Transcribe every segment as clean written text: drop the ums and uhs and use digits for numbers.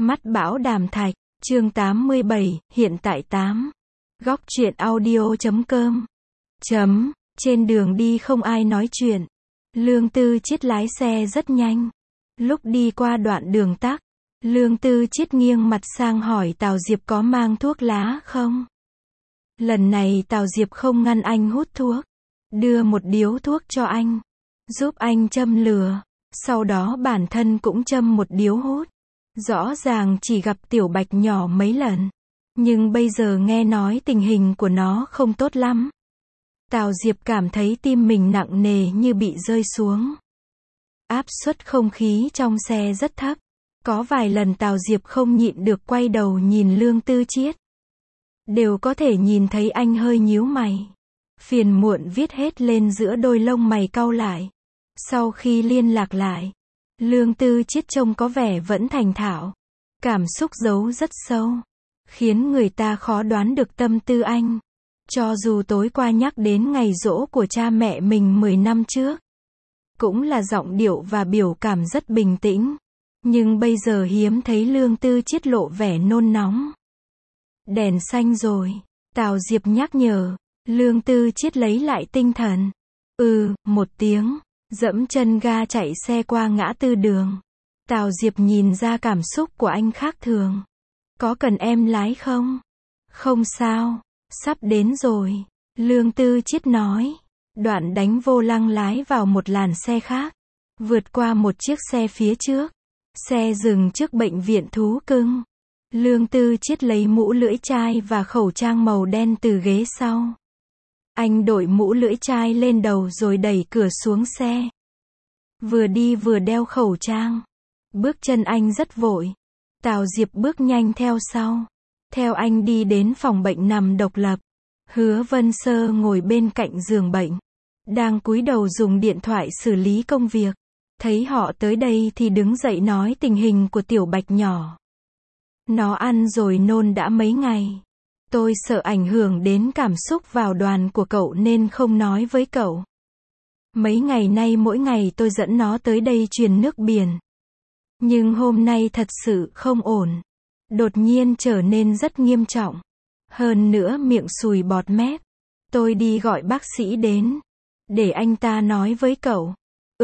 Mắt bão đàm thạch, chương 87, hiện tại 8. Góc truyện audio.com. Trên đường đi không ai nói chuyện. Lương Tư Chiết lái xe rất nhanh. Lúc đi qua đoạn đường tắc, Lương Tư Chiết nghiêng mặt sang hỏi Tào Diệp có mang thuốc lá không. Lần này Tào Diệp không ngăn anh hút thuốc, đưa một điếu thuốc cho anh, giúp anh châm lửa, sau đó bản thân cũng châm một điếu hút. Rõ ràng chỉ gặp Tiểu Bạch nhỏ mấy lần, nhưng bây giờ nghe nói tình hình của nó không tốt lắm. Tào Diệp cảm thấy tim mình nặng nề như bị rơi xuống. Áp suất không khí trong xe rất thấp. Có vài lần Tào Diệp không nhịn được quay đầu nhìn Lương Tư Chiết. Đều có thể nhìn thấy anh hơi nhíu mày. Phiền muộn viết hết lên giữa đôi lông mày cau lại. Sau khi liên lạc lại, Lương Tư Chiết trông có vẻ vẫn thành thạo. Cảm xúc giấu rất sâu, khiến người ta khó đoán được tâm tư anh. Cho dù tối qua nhắc đến ngày giỗ của cha mẹ mình 10 năm trước, cũng là giọng điệu và biểu cảm rất bình tĩnh. Nhưng bây giờ hiếm thấy Lương Tư Chiết lộ vẻ nôn nóng. Đèn xanh rồi, Tào Diệp nhắc nhở. Lương Tư Chiết lấy lại tinh thần. Một tiếng, dẫm chân ga chạy xe qua ngã tư đường. Tào Diệp nhìn ra cảm xúc của anh khác thường. Có cần em lái không? Không sao, sắp đến rồi, Lương Tư Chiết nói. Đoạn đánh vô lăng lái vào một làn xe khác, vượt qua một chiếc xe phía trước. Xe dừng trước bệnh viện thú cưng. Lương Tư Chiết lấy mũ lưỡi chai và khẩu trang màu đen từ ghế sau. Anh đội mũ lưỡi chai lên đầu rồi đẩy cửa xuống xe. Vừa đi vừa đeo khẩu trang. Bước chân anh rất vội. Tào Diệp bước nhanh theo sau. Theo anh đi đến phòng bệnh nằm độc lập. Hứa Vân Sơ ngồi bên cạnh giường bệnh, đang cúi đầu dùng điện thoại xử lý công việc. Thấy họ tới đây thì đứng dậy nói tình hình của Tiểu Bạch nhỏ. Nó ăn rồi nôn đã mấy ngày. Tôi sợ ảnh hưởng đến cảm xúc vào đoàn của cậu nên không nói với cậu. Mấy ngày nay mỗi ngày tôi dẫn nó tới đây truyền nước biển. Nhưng hôm nay thật sự không ổn. Đột nhiên trở nên rất nghiêm trọng. Hơn nữa miệng sùi bọt mép. Tôi đi gọi bác sĩ đến, để anh ta nói với cậu.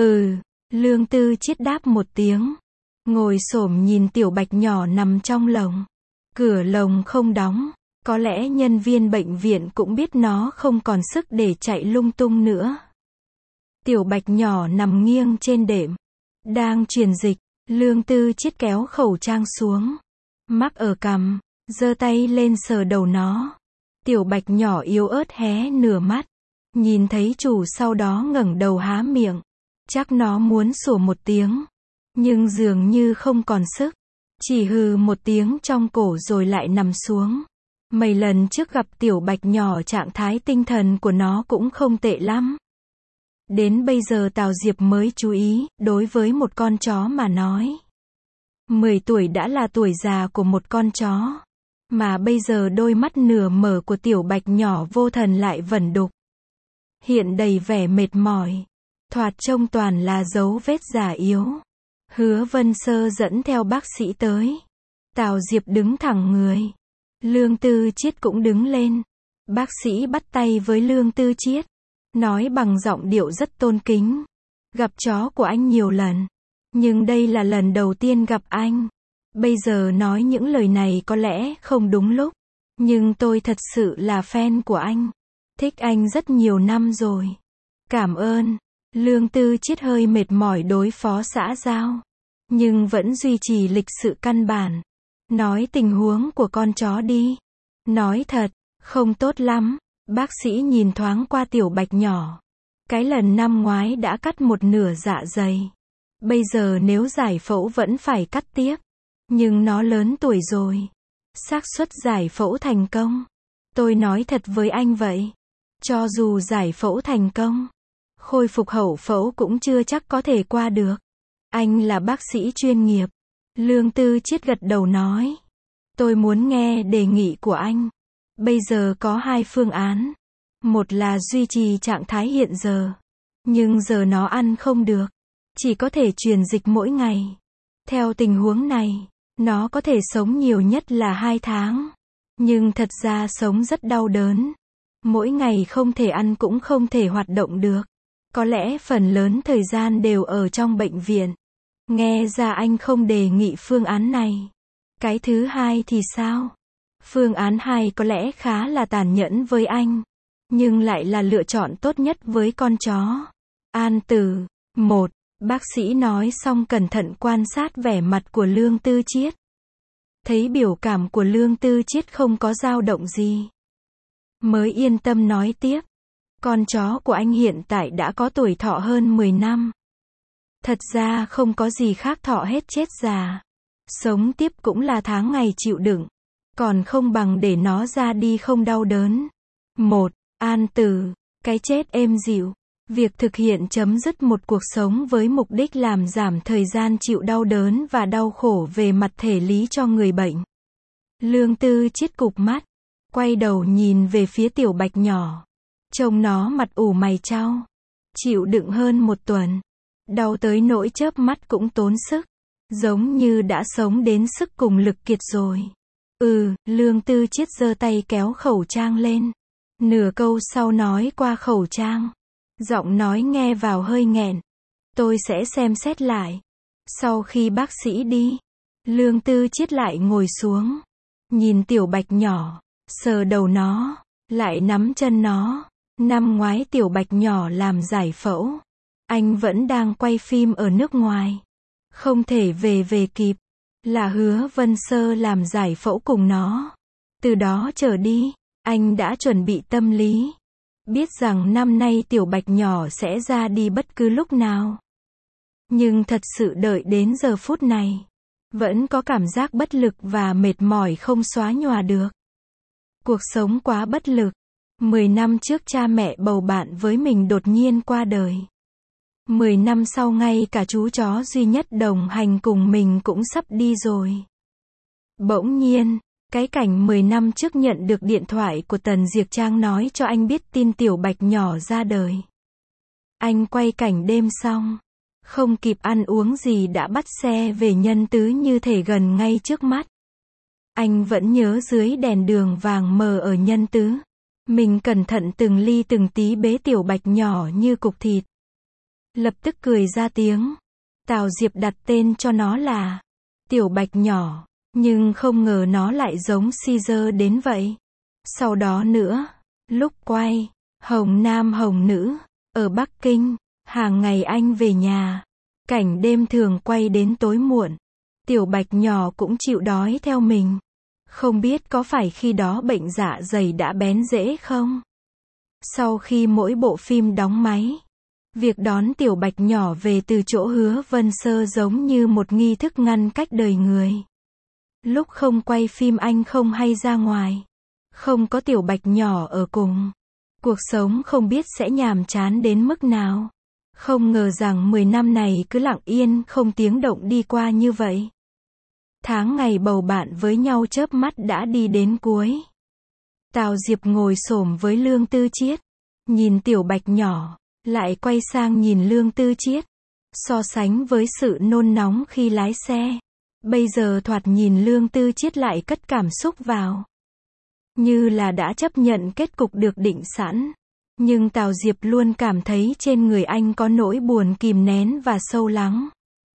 Lương Tư Chiết đáp một tiếng. Ngồi xổm nhìn Tiểu Bạch nhỏ nằm trong lồng. Cửa lồng không đóng. Có lẽ nhân viên bệnh viện cũng biết nó không còn sức để chạy lung tung nữa. Tiểu Bạch nhỏ nằm nghiêng trên đệm, đang truyền dịch. Lương Tư Chiết kéo khẩu trang xuống, mắc ở cằm, giơ tay lên sờ đầu nó. Tiểu Bạch nhỏ yếu ớt hé nửa mắt, nhìn thấy chủ sau đó ngẩng đầu há miệng. Chắc nó muốn sủa một tiếng, nhưng dường như không còn sức. Chỉ hừ một tiếng trong cổ rồi lại nằm xuống. Mấy lần trước gặp Tiểu Bạch nhỏ trạng thái tinh thần của nó cũng không tệ lắm. Đến bây giờ Tào Diệp mới chú ý, đối với một con chó mà nói. 10 tuổi đã là tuổi già của một con chó. Mà bây giờ đôi mắt nửa mở của Tiểu Bạch nhỏ vô thần lại vẩn đục. Hiện đầy vẻ mệt mỏi. Thoạt trông toàn là dấu vết già yếu. Hứa Vân Sơ dẫn theo bác sĩ tới. Tào Diệp đứng thẳng người. Lương Tư Chiết cũng đứng lên. Bác sĩ bắt tay với Lương Tư Chiết, nói bằng giọng điệu rất tôn kính. Gặp chó của anh nhiều lần, nhưng đây là lần đầu tiên gặp anh. Bây giờ nói những lời này có lẽ không đúng lúc, nhưng tôi thật sự là fan của anh. Thích anh rất nhiều năm rồi. Cảm ơn. Lương Tư Chiết hơi mệt mỏi đối phó xã giao, nhưng vẫn duy trì lịch sự căn bản. Nói tình huống của con chó đi. Nói thật, không tốt lắm. Bác sĩ nhìn thoáng qua Tiểu Bạch nhỏ. Cái lần năm ngoái đã cắt một nửa dạ dày. Bây giờ nếu giải phẫu vẫn phải cắt tiếp. Nhưng nó lớn tuổi rồi. Xác suất giải phẫu thành công. Tôi nói thật với anh vậy. Cho dù giải phẫu thành công, khôi phục hậu phẫu cũng chưa chắc có thể qua được. Anh là bác sĩ chuyên nghiệp. Lương Tư Chiết gật đầu nói. Tôi muốn nghe đề nghị của anh. Bây giờ có 2 phương án. Một là duy trì trạng thái hiện giờ. Nhưng giờ nó ăn không được. Chỉ có thể truyền dịch mỗi ngày. Theo tình huống này, Nó có thể sống nhiều nhất là 2 tháng. Nhưng thật ra sống rất đau đớn. Mỗi ngày không thể ăn cũng không thể hoạt động được. Có lẽ phần lớn thời gian đều ở trong bệnh viện. Nghe ra anh không đề nghị phương án này. Cái thứ hai thì sao? Phương án 2 có lẽ khá là tàn nhẫn với anh. Nhưng lại là lựa chọn tốt nhất với con chó. An Tử. 1. Bác sĩ nói xong cẩn thận quan sát vẻ mặt của Lương Tư Chiết. Thấy biểu cảm của Lương Tư Chiết không có dao động gì. Mới yên tâm nói tiếp. Con chó của anh hiện tại đã có tuổi thọ hơn 10 năm. Thật ra không có gì khác thọ hết chết già. Sống tiếp cũng là tháng ngày chịu đựng. Còn không bằng để nó ra đi không đau đớn. 1. An Tử. Cái chết êm dịu. Việc thực hiện chấm dứt một cuộc sống với mục đích làm giảm thời gian chịu đau đớn và đau khổ về mặt thể lý cho người bệnh. Lương Tư Chiết cụp mắt. Quay đầu nhìn về phía tiểu bạch nhỏ. Trông nó mặt ủ mày chau. Chịu đựng hơn 1 tuần. Đau tới nỗi chớp mắt cũng tốn sức. Giống như đã sống đến sức cùng lực kiệt rồi. Lương Tư Chiết giơ tay kéo khẩu trang lên. Nửa câu sau nói qua khẩu trang. Giọng nói nghe vào hơi nghẹn. Tôi sẽ xem xét lại. Sau khi bác sĩ đi, Lương Tư Chiết lại ngồi xuống. Nhìn tiểu bạch nhỏ, sờ đầu nó, lại nắm chân nó. Năm ngoái tiểu bạch nhỏ làm giải phẫu. Anh vẫn đang quay phim ở nước ngoài. Không thể về kịp. Là Hứa Vân Sơ làm giải phẫu cùng nó. Từ đó trở đi, anh đã chuẩn bị tâm lý. Biết rằng năm nay tiểu bạch nhỏ sẽ ra đi bất cứ lúc nào. Nhưng thật sự đợi đến giờ phút này, vẫn có cảm giác bất lực và mệt mỏi không xóa nhòa được. Cuộc sống quá bất lực. 10 năm trước cha mẹ bầu bạn với mình đột nhiên qua đời. 10 năm sau ngay cả chú chó duy nhất đồng hành cùng mình cũng sắp đi rồi. Bỗng nhiên, cái cảnh 10 năm trước nhận được điện thoại của Tần Diệc Trang nói cho anh biết tin tiểu bạch nhỏ ra đời. Anh quay cảnh đêm xong, không kịp ăn uống gì đã bắt xe về Nhân Tứ như thể gần ngay trước mắt. Anh vẫn nhớ dưới đèn đường vàng mờ ở Nhân Tứ. Mình cẩn thận từng ly từng tí bế tiểu bạch nhỏ như cục thịt. Lập tức cười ra tiếng. Tào Diệp đặt tên cho nó là Tiểu Bạch Nhỏ. Nhưng không ngờ nó lại giống Caesar đến vậy. Sau đó nữa, lúc quay Hồng Nam Hồng Nữ ở Bắc Kinh, hàng ngày anh về nhà, cảnh đêm thường quay đến tối muộn. Tiểu Bạch Nhỏ cũng chịu đói theo mình. Không biết có phải khi đó bệnh dạ dày đã bén rễ không? Sau khi mỗi bộ phim đóng máy, việc đón tiểu bạch nhỏ về từ chỗ Hứa Vân Sơ giống như một nghi thức ngăn cách đời người. Lúc không quay phim anh không hay ra ngoài. Không có tiểu bạch nhỏ ở cùng. Cuộc sống không biết sẽ nhàm chán đến mức nào. Không ngờ rằng 10 năm này cứ lặng yên không tiếng động đi qua như vậy. Tháng ngày bầu bạn với nhau chớp mắt đã đi đến cuối. Tào Diệp ngồi xổm với Lương Tư Chiết. Nhìn tiểu bạch nhỏ, lại quay sang nhìn Lương Tư Chiết. So sánh với sự nôn nóng khi lái xe. Bây giờ thoạt nhìn Lương Tư Chiết lại cất cảm xúc vào. Như là đã chấp nhận kết cục được định sẵn. Nhưng Tào Diệp luôn cảm thấy trên người anh có nỗi buồn kìm nén và sâu lắng.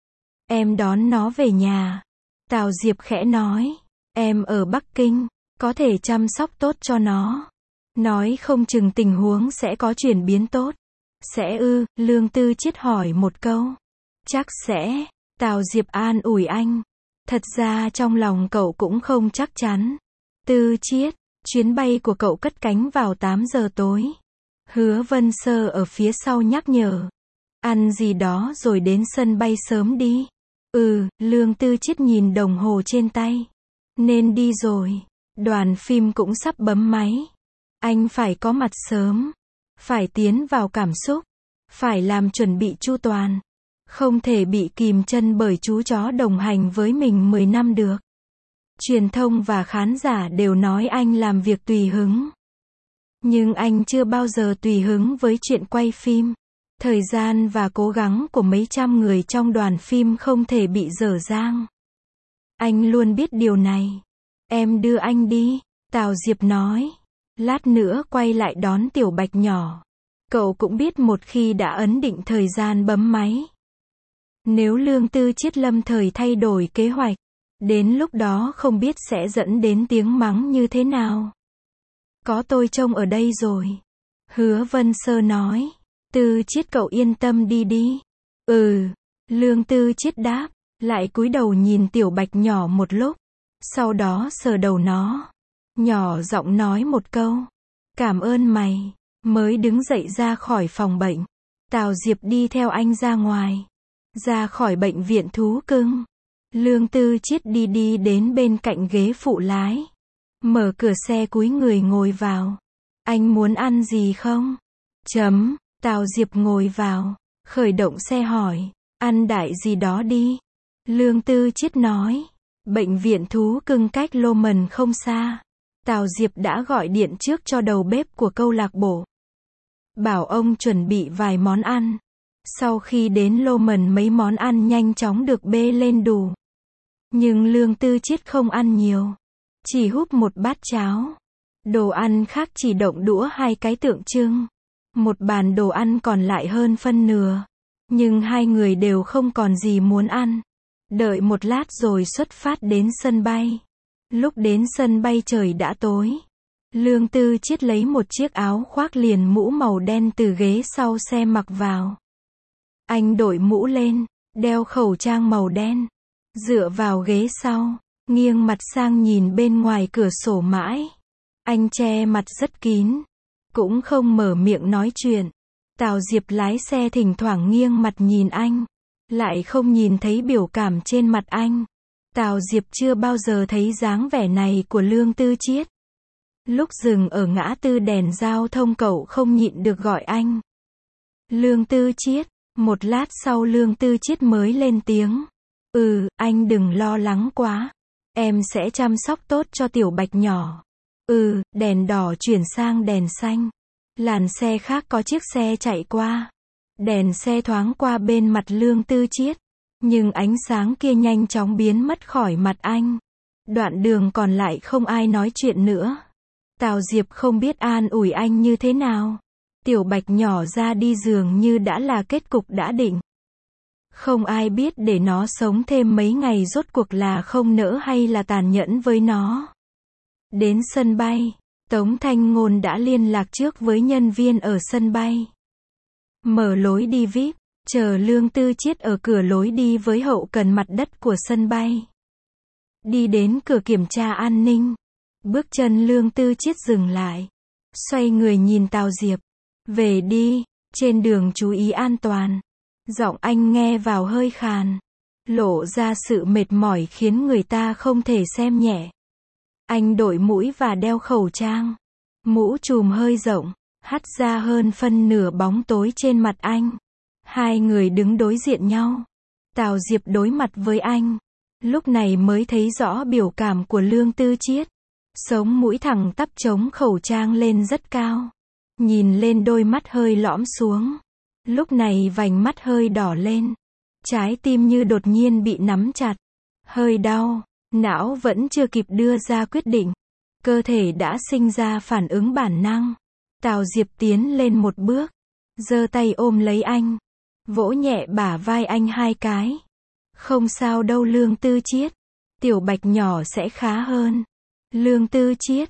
Em đón nó về nhà. Tào Diệp khẽ nói. Em ở Bắc Kinh, có thể chăm sóc tốt cho nó. Nói không chừng tình huống sẽ có chuyển biến tốt. Sẽ ư? Lương Tư Chiết hỏi một câu. Chắc sẽ. Tào Diệp an ủi anh. Thật ra trong lòng cậu cũng không chắc chắn. Tư Chiết, chuyến bay của cậu cất cánh vào 8 giờ tối. Hứa Vân Sơ ở phía sau nhắc nhở. Ăn gì đó rồi đến sân bay sớm đi. Lương Tư Chiết nhìn đồng hồ trên tay. Nên đi rồi. Đoàn phim cũng sắp bấm máy. Anh phải có mặt sớm. Phải tiến vào cảm xúc. Phải làm chuẩn bị chu toàn. Không thể bị kìm chân bởi chú chó đồng hành với mình 10 năm được. Truyền thông và khán giả đều nói anh làm việc tùy hứng. Nhưng anh chưa bao giờ tùy hứng với chuyện quay phim. Thời gian và cố gắng của mấy trăm người trong đoàn phim không thể bị dở dang. Anh luôn biết điều này. Em đưa anh đi, Tào Diệp nói. Lát nữa quay lại đón Tiểu Bạch nhỏ. Cậu cũng biết một khi đã ấn định thời gian bấm máy. Nếu Lương Tư Chiết lâm thời thay đổi kế hoạch, đến lúc đó không biết sẽ dẫn đến tiếng mắng như thế nào. Có tôi trông ở đây rồi. Hứa Vân Sơ nói. Tư Chiết cậu yên tâm đi đi. Ừ, Lương Tư Chiết đáp, lại cúi đầu nhìn Tiểu Bạch nhỏ một lúc, sau đó sờ đầu nó, nhỏ giọng nói một câu, cảm ơn mày, mới đứng dậy ra khỏi phòng bệnh. Tào Diệp đi theo anh ra ngoài, ra khỏi bệnh viện thú cưng. Lương Tư Chiết đi đến bên cạnh ghế phụ lái, mở cửa xe cúi người ngồi vào. Anh muốn ăn gì không? Tào Diệp ngồi vào, khởi động xe hỏi, ăn đại gì đó đi. Lương Tư Chiết nói, bệnh viện thú cưng cách Lô Mần không xa. Tào Diệp đã gọi điện trước cho đầu bếp của câu lạc bộ, bảo ông chuẩn bị vài món ăn. Sau khi đến Lô Mần mấy món ăn nhanh chóng được bê lên đủ. Nhưng Lương Tư Chiết không ăn nhiều, chỉ húp một bát cháo. Đồ ăn khác chỉ động đũa 2 cái tượng trưng. Một bàn đồ ăn còn lại hơn phân nửa. Nhưng hai người đều không còn gì muốn ăn. Đợi một lát rồi xuất phát đến sân bay. Lúc đến sân bay trời đã tối. Lương Tư Chiết lấy một chiếc áo khoác liền mũ màu đen từ ghế sau xe mặc vào. Anh đội mũ lên, đeo khẩu trang màu đen, dựa vào ghế sau, nghiêng mặt sang nhìn bên ngoài cửa sổ mãi. Anh che mặt rất kín, cũng không mở miệng nói chuyện. Tào Diệp lái xe thỉnh thoảng nghiêng mặt nhìn anh, lại không nhìn thấy biểu cảm trên mặt anh. Tào Diệp chưa bao giờ thấy dáng vẻ này của Lương Tư Chiết. Lúc dừng ở ngã tư đèn giao thông cậu không nhịn được gọi anh. Lương Tư Chiết. Một lát sau Lương Tư Chiết mới lên tiếng. Anh đừng lo lắng quá. Em sẽ chăm sóc tốt cho Tiểu Bạch nhỏ. Đèn đỏ chuyển sang đèn xanh. Làn xe khác có chiếc xe chạy qua. Đèn xe thoáng qua bên mặt Lương Tư Chiết. Nhưng ánh sáng kia nhanh chóng biến mất khỏi mặt anh. Đoạn đường còn lại không ai nói chuyện nữa. Tào Diệp không biết an ủi anh như thế nào. Tiểu Bạch nhỏ ra đi dường như đã là kết cục đã định. Không ai biết để nó sống thêm mấy ngày rốt cuộc là không nỡ hay là tàn nhẫn với nó. Đến sân bay, Tống Thanh Ngôn đã liên lạc trước với nhân viên ở sân bay. Mở lối đi VIP, chờ Lương Tư Chiết ở cửa lối đi với hậu cần mặt đất của sân bay. Đi đến cửa kiểm tra an ninh. Bước chân Lương Tư Chiết dừng lại. Xoay người nhìn Tào Diệp. Về đi, trên đường chú ý an toàn. Giọng anh nghe vào hơi khàn, lộ ra sự mệt mỏi khiến người ta không thể xem nhẹ. Anh đội mũi và đeo khẩu trang. Mũ trùm hơi rộng, hắt ra hơn phân nửa bóng tối trên mặt anh. Hai người đứng đối diện nhau. Tào Diệp đối mặt với anh. Lúc này mới thấy rõ biểu cảm của Lương Tư Chiết. Sống mũi thẳng tắp chống khẩu trang lên rất cao. Nhìn lên đôi mắt hơi lõm xuống. Lúc này vành mắt hơi đỏ lên. Trái tim như đột nhiên bị nắm chặt. Hơi đau. Não vẫn chưa kịp đưa ra quyết định. Cơ thể đã sinh ra phản ứng bản năng. Tào Diệp tiến lên một bước. Giơ tay ôm lấy anh. Vỗ nhẹ bả vai anh 2 cái. Không sao đâu Lương Tư Chiết. Tiểu Bạch nhỏ sẽ khá hơn. Lương Tư Chiết.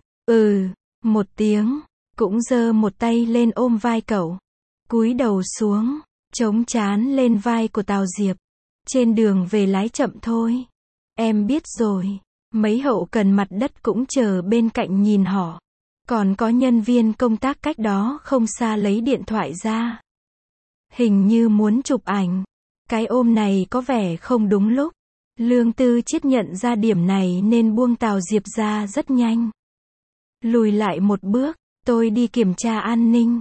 Một tiếng. Cũng giơ một tay lên ôm vai cậu. Cúi đầu xuống. Chống trán lên vai của Tào Diệp. Trên đường về lái chậm thôi. Em biết rồi. Mấy hậu cần mặt đất cũng chờ bên cạnh nhìn họ. Còn có nhân viên công tác cách đó không xa lấy điện thoại ra. Hình như muốn chụp ảnh. Cái ôm này có vẻ không đúng lúc. Lương Tư Chiết nhận ra điểm này nên buông Tào Diệp ra rất nhanh. Lùi lại một bước. Tôi đi kiểm tra an ninh.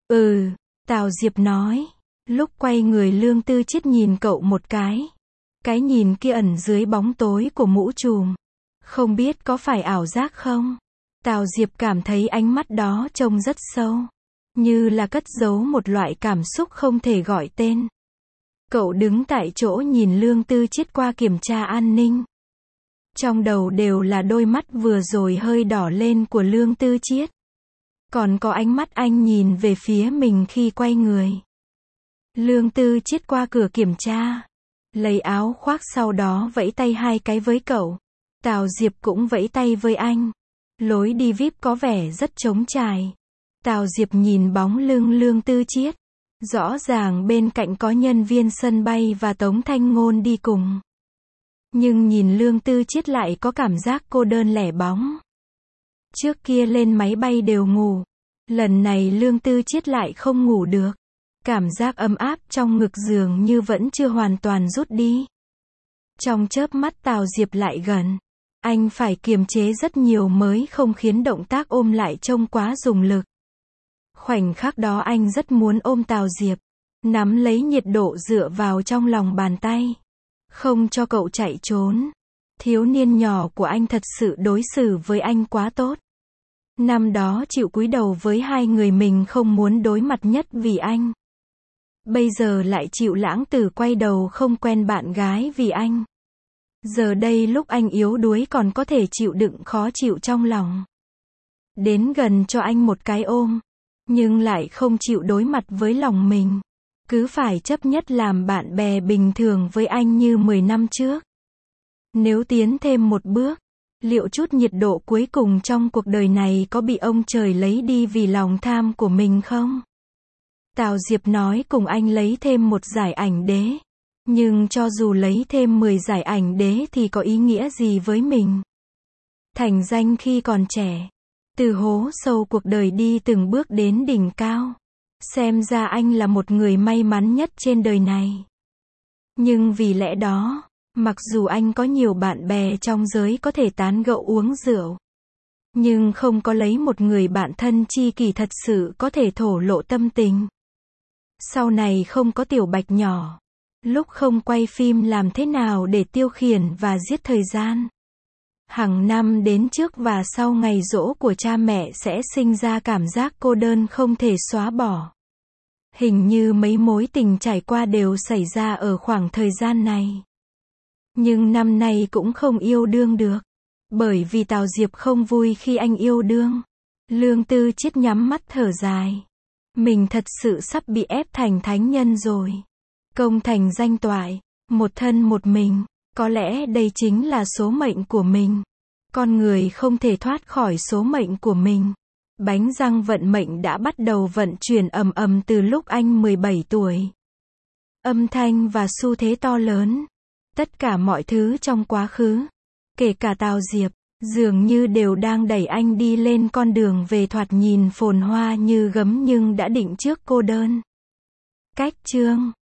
Tào Diệp nói. Lúc quay người Lương Tư Chiết nhìn cậu một cái. Cái nhìn kia ẩn dưới bóng tối của mũ trùm. Không biết có phải ảo giác không? Tào Diệp cảm thấy ánh mắt đó trông rất sâu. Như là cất giấu một loại cảm xúc không thể gọi tên. Cậu đứng tại chỗ nhìn Lương Tư Chiết qua kiểm tra an ninh. Trong đầu đều là đôi mắt vừa rồi hơi đỏ lên của Lương Tư Chiết. Còn có ánh mắt anh nhìn về phía mình khi quay người. Lương Tư Chiết qua cửa kiểm tra. Lấy áo khoác sau đó vẫy tay 2 cái với cậu. Tào Diệp cũng vẫy tay với anh. Lối đi VIP có vẻ rất trống trải. Tào Diệp nhìn bóng lưng Lương Tư Chiết. Rõ ràng bên cạnh có nhân viên sân bay và Tống Thanh Ngôn đi cùng. Nhưng nhìn Lương Tư Chiết lại có cảm giác cô đơn lẻ bóng. Trước kia lên máy bay đều ngủ. Lần này Lương Tư Chiết lại không ngủ được. Cảm giác ấm áp trong ngực giường như vẫn chưa hoàn toàn rút đi. Trong chớp mắt Tào Diệp lại gần. Anh phải kiềm chế rất nhiều mới không khiến động tác ôm lại trông quá dùng lực. Khoảnh khắc đó anh rất muốn ôm Tào Diệp. Nắm lấy nhiệt độ dựa vào trong lòng bàn tay. Không cho cậu chạy trốn. Thiếu niên nhỏ của anh thật sự đối xử với anh quá tốt. Năm đó chịu cúi đầu với 2 người mình không muốn đối mặt nhất vì anh. Bây giờ lại chịu lãng tử quay đầu không quen bạn gái vì anh. Giờ đây lúc anh yếu đuối còn có thể chịu đựng khó chịu trong lòng. Đến gần cho anh một cái ôm. Nhưng lại không chịu đối mặt với lòng mình. Cứ phải chấp nhất làm bạn bè bình thường với anh như 10 năm trước. Nếu tiến thêm một bước, liệu chút nhiệt độ cuối cùng trong cuộc đời này có bị ông trời lấy đi vì lòng tham của mình không? Tào Diệp nói cùng anh lấy thêm 1 giải ảnh đế. Nhưng cho dù lấy thêm 10 giải ảnh đế thì có ý nghĩa gì với mình? Thành danh khi còn trẻ. Từ hố sâu cuộc đời đi từng bước đến đỉnh cao. Xem ra anh là một người may mắn nhất trên đời này. Nhưng vì lẽ đó, mặc dù anh có nhiều bạn bè trong giới có thể tán gẫu uống rượu, nhưng không có lấy một người bạn thân tri kỷ thật sự có thể thổ lộ tâm tình. Sau này không có Tiểu Bạch nhỏ. Lúc không quay phim làm thế nào để tiêu khiển và giết thời gian. Hàng năm đến trước và sau ngày giỗ của cha mẹ sẽ sinh ra cảm giác cô đơn không thể xóa bỏ. Hình như mấy mối tình trải qua đều xảy ra ở khoảng thời gian này. Nhưng năm nay cũng không yêu đương được. Bởi vì Tào Diệp không vui khi anh yêu đương. Lương Tư Chiết nhắm mắt thở dài. Mình thật sự sắp bị ép thành thánh nhân rồi. Công thành danh toại. Một thân một mình. Có lẽ đây chính là số mệnh của mình. Con người không thể thoát khỏi số mệnh của mình. Bánh răng vận mệnh đã bắt đầu vận chuyển ầm ầm từ lúc anh 17 tuổi. Âm thanh và xu thế to lớn. Tất cả mọi thứ trong quá khứ, kể cả Tào Diệp, dường như đều đang đẩy anh đi lên con đường về thoạt nhìn phồn hoa như gấm nhưng đã định trước cô đơn. Cách chương